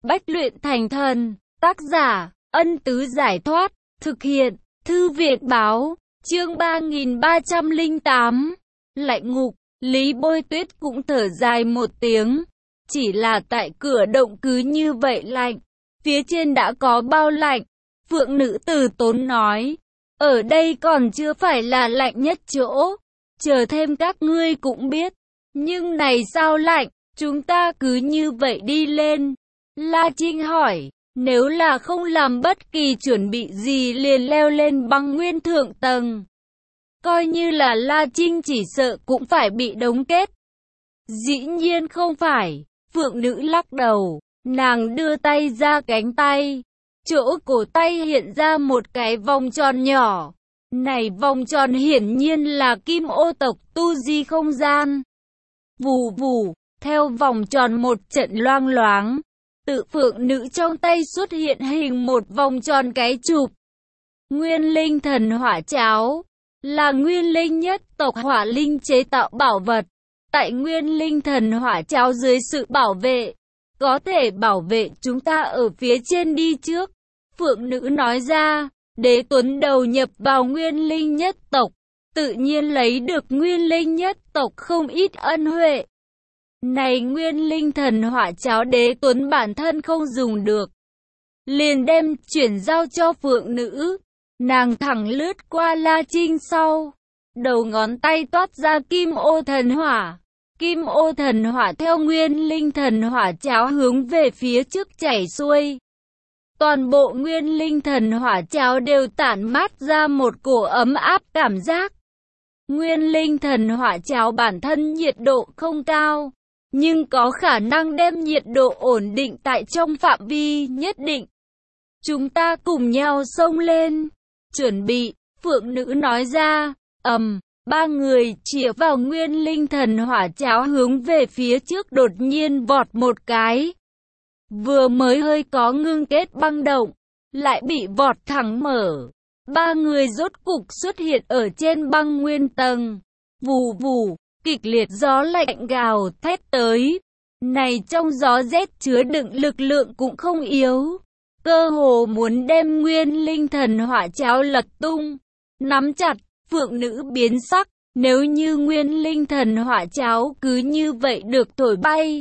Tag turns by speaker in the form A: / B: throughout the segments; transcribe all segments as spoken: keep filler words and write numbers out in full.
A: Bách luyện thành thần. Tác giả, Ân Tứ Giải Thoát. Thực hiện, Thư viện Báo. Chương ba nghìn ba trăm lẻ tám. Lạnh ngục. Lý Bôi Tuyết cũng thở dài một tiếng. Chỉ là tại cửa động cứ như vậy lạnh. Phía trên đã có bao lạnh. Phượng Nữ Từ Tốn nói. Ở đây còn chưa phải là lạnh nhất chỗ. Chờ thêm các ngươi cũng biết. Nhưng này sao lạnh, chúng ta cứ như vậy đi lên. La Trinh hỏi, nếu là không làm bất kỳ chuẩn bị gì liền leo lên băng nguyên thượng tầng. Coi như là La Trinh chỉ sợ cũng phải bị đóng kết. Dĩ nhiên không phải, Phượng Nữ lắc đầu, nàng đưa tay ra cánh tay. Chỗ cổ tay hiện ra một cái vòng tròn nhỏ. Này vòng tròn hiển nhiên là kim ô tộc tu di không gian. Vù vù, theo vòng tròn một trận loang loáng. Tự Phượng Nữ trong tay xuất hiện hình một vòng tròn cái chụp. Nguyên linh thần hỏa cháo là nguyên linh nhất tộc hỏa linh chế tạo bảo vật. Tại nguyên linh thần hỏa cháo dưới sự bảo vệ, có thể bảo vệ chúng ta ở phía trên đi trước. Phượng Nữ nói ra, Đế Tuấn đầu nhập vào nguyên linh nhất tộc, tự nhiên lấy được nguyên linh nhất tộc không ít ân huệ. Này nguyên linh thần hỏa cháo Đế Tuấn bản thân không dùng được, liền đem chuyển giao cho Phượng Nữ. Nàng thẳng lướt qua La Trinh sau, đầu ngón tay toát ra kim ô thần hỏa. Kim ô thần hỏa theo nguyên linh thần hỏa cháo hướng về phía trước chảy xuôi. Toàn bộ nguyên linh thần hỏa cháo đều tản mát ra một cổ ấm áp cảm giác. Nguyên linh thần hỏa cháo bản thân nhiệt độ không cao, nhưng có khả năng đem nhiệt độ ổn định tại trong phạm vi nhất định. Chúng ta cùng nhau xông lên. Chuẩn bị, Phượng Nữ nói ra. Ầm, ba người chĩa vào nguyên linh thần hỏa cháo hướng về phía trước đột nhiên vọt một cái. Vừa mới hơi có ngưng kết băng động, lại bị vọt thẳng mở. Ba người rốt cục xuất hiện ở trên băng nguyên tầng. Vù vù, kịch liệt gió lạnh gào thét tới. Này trong gió rét chứa đựng lực lượng cũng không yếu. Cơ hồ muốn đem nguyên linh thần hỏa cháo lật tung. Nắm chặt, Phượng Nữ biến sắc. Nếu như nguyên linh thần hỏa cháo cứ như vậy được thổi bay,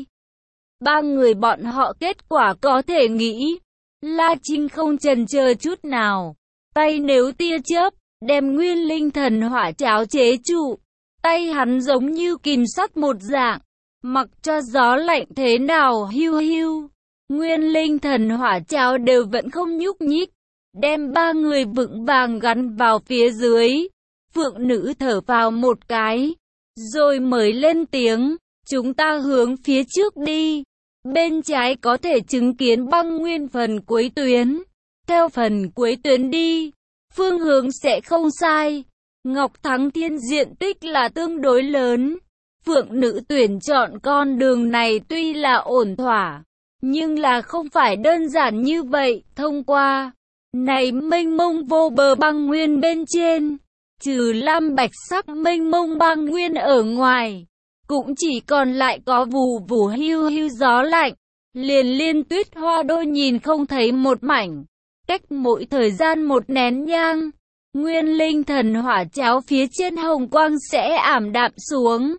A: ba người bọn họ kết quả có thể nghĩ. La Trinh không chần chờ chút nào, tay nếu tia chớp, đem nguyên linh thần hỏa cháo chế trụ. Tay hắn giống như kìm sắt một dạng, mặc cho gió lạnh thế nào hiu hiu, nguyên linh thần hỏa cháo đều vẫn không nhúc nhích, đem ba người vững vàng gắn vào phía dưới. Phượng Nữ thở vào một cái, rồi mới lên tiếng, chúng ta hướng phía trước đi. Bên trái có thể chứng kiến băng nguyên phần cuối tuyến. Theo phần cuối tuyến đi, phương hướng sẽ không sai. Ngọc Thắng Thiên diện tích là tương đối lớn. Phượng Nữ tuyển chọn con đường này tuy là ổn thỏa, nhưng là không phải đơn giản như vậy. Thông qua này mênh mông vô bờ băng nguyên bên trên, trừ lam bạch sắc mênh mông băng nguyên ở ngoài, cũng chỉ còn lại có vù vù hiu hiu gió lạnh, liền liên tuyết hoa đôi nhìn không thấy một mảnh. Cách mỗi thời gian một nén nhang, nguyên linh thần hỏa cháo phía trên hồng quang sẽ ảm đạm xuống.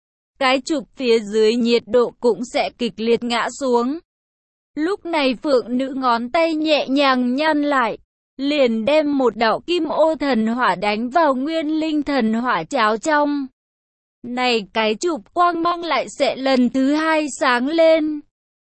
A: Cái chụp phía dưới nhiệt độ cũng sẽ kịch liệt ngã xuống. Lúc này Phượng Nữ ngón tay nhẹ nhàng nhăn lại, liền đem một đạo kim ô thần hỏa đánh vào nguyên linh thần hỏa cháo trong. Này cái chụp quang mang lại sẽ lần thứ hai sáng lên.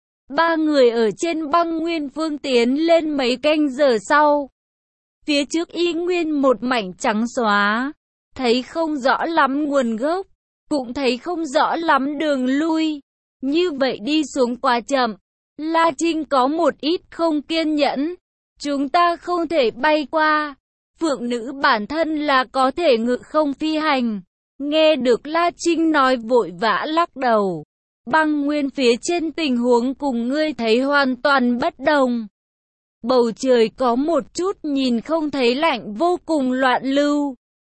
A: Ba người ở trên băng nguyên phương tiến lên mấy canh giờ sau. Phía trước y nguyên một mảnh trắng xóa, thấy không rõ lắm nguồn gốc, cũng thấy không rõ lắm đường lui. Như vậy đi xuống quá chậm. La Trinh có một ít không kiên nhẫn. Chúng ta không thể bay qua. Phượng Nữ bản thân là có thể ngự không phi hành. Nghe được La Trinh nói vội vã lắc đầu. Băng nguyên phía trên tình huống cùng ngươi thấy hoàn toàn bất đồng. Bầu trời có một chút nhìn không thấy lạnh vô cùng loạn lưu.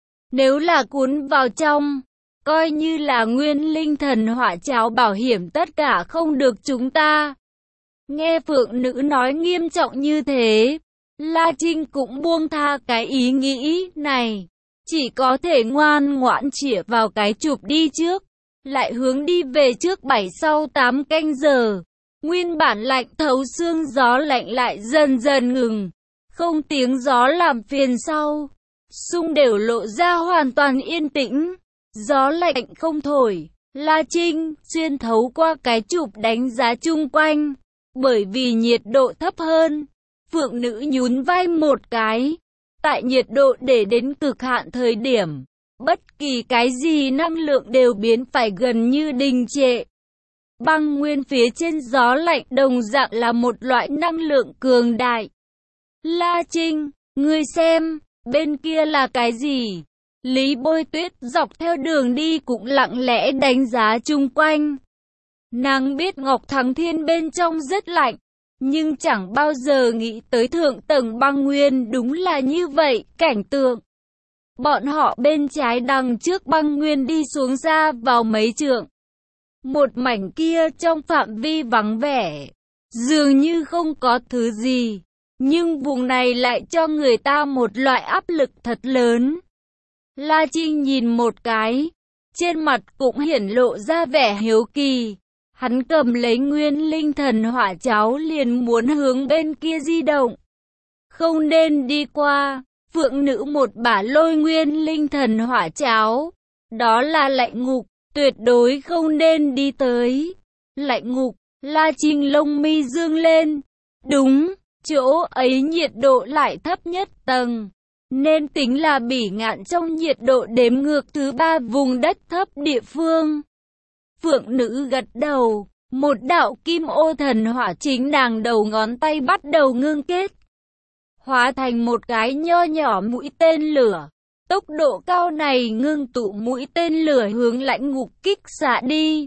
A: Nếu là cuốn vào trong, coi như là nguyên linh thần hỏa cháo bảo hiểm tất cả không được chúng ta. Nghe phượng nữ nói nghiêm trọng như thế, La Trinh cũng buông tha cái ý nghĩ này. Chỉ có thể ngoan ngoãn chĩa vào cái chụp đi trước. Lại hướng đi về trước bảy sau tám canh giờ. Nguyên bản lạnh thấu xương gió lạnh lại dần dần ngừng. Không tiếng gió làm phiền sau. Xung đều lộ ra hoàn toàn yên tĩnh. Gió lạnh không thổi. La Trinh xuyên thấu qua cái chụp đánh giá chung quanh. Bởi vì nhiệt độ thấp hơn, phượng nữ nhún vai một cái. Tại nhiệt độ để đến cực hạn thời điểm, bất kỳ cái gì năng lượng đều biến phải gần như đình trệ. Băng nguyên phía trên gió lạnh đồng dạng là một loại năng lượng cường đại. La Trinh, ngươi xem, bên kia là cái gì? Lý Bôi Tuyết dọc theo đường đi cũng lặng lẽ đánh giá chung quanh. Nàng biết Ngọc Thắng Thiên bên trong rất lạnh, nhưng chẳng bao giờ nghĩ tới thượng tầng băng nguyên đúng là như vậy, cảnh tượng. Bọn họ bên trái đằng trước băng nguyên đi xuống ra vào mấy trượng. Một mảnh kia trong phạm vi vắng vẻ, dường như không có thứ gì, nhưng vùng này lại cho người ta một loại áp lực thật lớn. La Trinh nhìn một cái, trên mặt cũng hiển lộ ra vẻ hiếu kỳ. Hắn cầm lấy nguyên linh thần hỏa cháo liền muốn hướng bên kia di động. Không nên đi qua, phượng nữ một bả lôi nguyên linh thần hỏa cháo. Đó là lạnh ngục, tuyệt đối không nên đi tới. Lạnh ngục, La Trinh lông mi dương lên. Đúng, chỗ ấy nhiệt độ lại thấp nhất tầng. Nên tính là Bỉ Ngạn trong nhiệt độ đếm ngược thứ ba vùng đất thấp địa phương. Phượng nữ gật đầu, một đạo kim ô thần hỏa chính nàng đầu ngón tay bắt đầu ngưng kết. Hóa thành một cái nho nhỏ mũi tên lửa. Tốc độ cao này ngưng tụ mũi tên lửa hướng lãnh ngục kích xạ đi.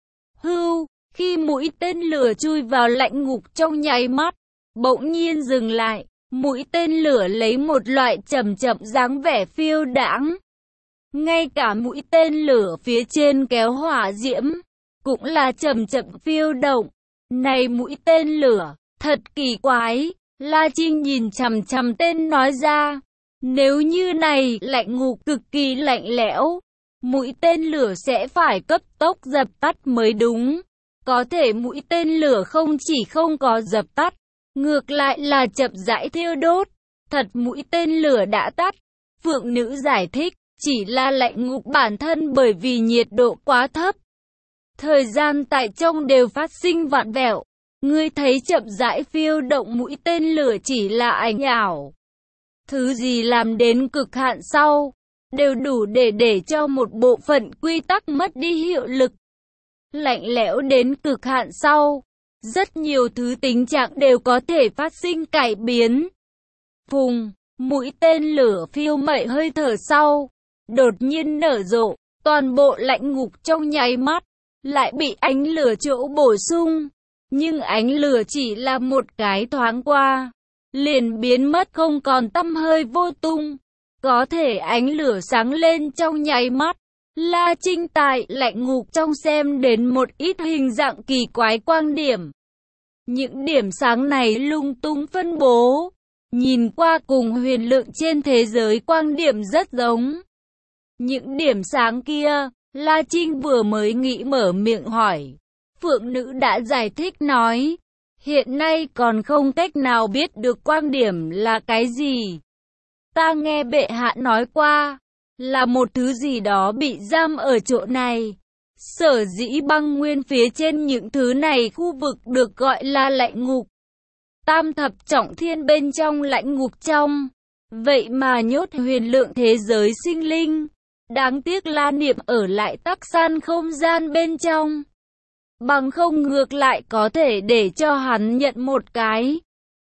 A: Hưu, khi mũi tên lửa chui vào lãnh ngục trong nháy mắt, bỗng nhiên dừng lại. Mũi tên lửa lấy một loại chậm chậm dáng vẻ phiêu đãng. Ngay cả mũi tên lửa phía trên kéo hỏa diễm, cũng là chậm chậm phiêu động. Này mũi tên lửa, thật kỳ quái, La Trinh nhìn chằm chằm tên nói ra. Nếu như này lạnh ngục cực kỳ lạnh lẽo, mũi tên lửa sẽ phải cấp tốc dập tắt mới đúng. Có thể mũi tên lửa không chỉ không có dập tắt, ngược lại là chậm rãi thiêu đốt. Thật mũi tên lửa đã tắt. Phượng nữ giải thích, chỉ là lạnh ngục bản thân bởi vì nhiệt độ quá thấp. Thời gian tại trong đều phát sinh vặn vẹo. Ngươi thấy chậm rãi phiêu động mũi tên lửa chỉ là ảnh ảo. Thứ gì làm đến cực hạn sau, đều đủ để để cho một bộ phận quy tắc mất đi hiệu lực. Lạnh lẽo đến cực hạn sau, rất nhiều thứ tính trạng đều có thể phát sinh cải biến. Phùng, mũi tên lửa phiêu mậy hơi thở sau, đột nhiên nở rộ, toàn bộ lãnh ngục trong nháy mắt, lại bị ánh lửa chỗ bổ sung. Nhưng ánh lửa chỉ là một cái thoáng qua, liền biến mất không còn tăm hơi vô tung. Có thể ánh lửa sáng lên trong nháy mắt. La Trinh tại lạnh ngục trong xem đến một ít hình dạng kỳ quái quang điểm. Những điểm sáng này lung tung phân bố, nhìn qua cùng huyền lượng trên thế giới quang điểm rất giống. Những điểm sáng kia, La Trinh vừa mới nghĩ mở miệng hỏi. Phượng nữ đã giải thích nói, hiện nay còn không cách nào biết được quang điểm là cái gì. Ta nghe bệ hạ nói qua, là một thứ gì đó bị giam ở chỗ này. Sở dĩ băng nguyên phía trên những thứ này khu vực được gọi là lạnh ngục. Tam thập trọng thiên bên trong lạnh ngục trong. Vậy mà nhốt huyền lượng thế giới sinh linh. Đáng tiếc La Niệm ở lại tắc san không gian bên trong. Bằng không ngược lại có thể để cho hắn nhận một cái.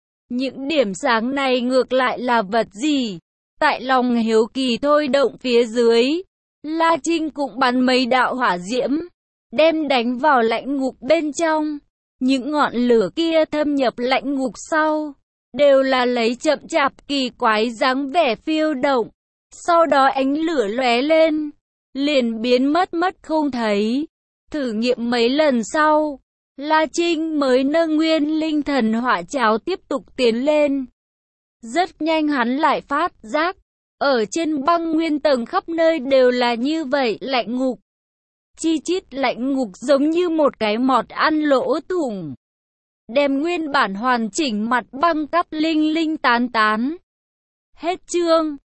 A: Những điểm sáng này ngược lại là vật gì? Tại lòng hiếu kỳ thôi động phía dưới, La Trinh cũng bắn mấy đạo hỏa diễm, đem đánh vào lãnh ngục bên trong. Những ngọn lửa kia thâm nhập lãnh ngục sau, đều là lấy chậm chạp kỳ quái dáng vẻ phiêu động. Sau đó ánh lửa lóe lên, liền biến mất mất không thấy. Thử nghiệm mấy lần sau, La Trinh mới nâng nguyên linh thần hỏa cháo tiếp tục tiến lên. Rất nhanh hắn lại phát giác, ở trên băng nguyên tầng khắp nơi đều là như vậy, lạnh ngục. Chi chít lạnh ngục giống như một cái mọt ăn lỗ thủng, đem nguyên bản hoàn chỉnh mặt băng cắt linh linh tán tán. Hết chương.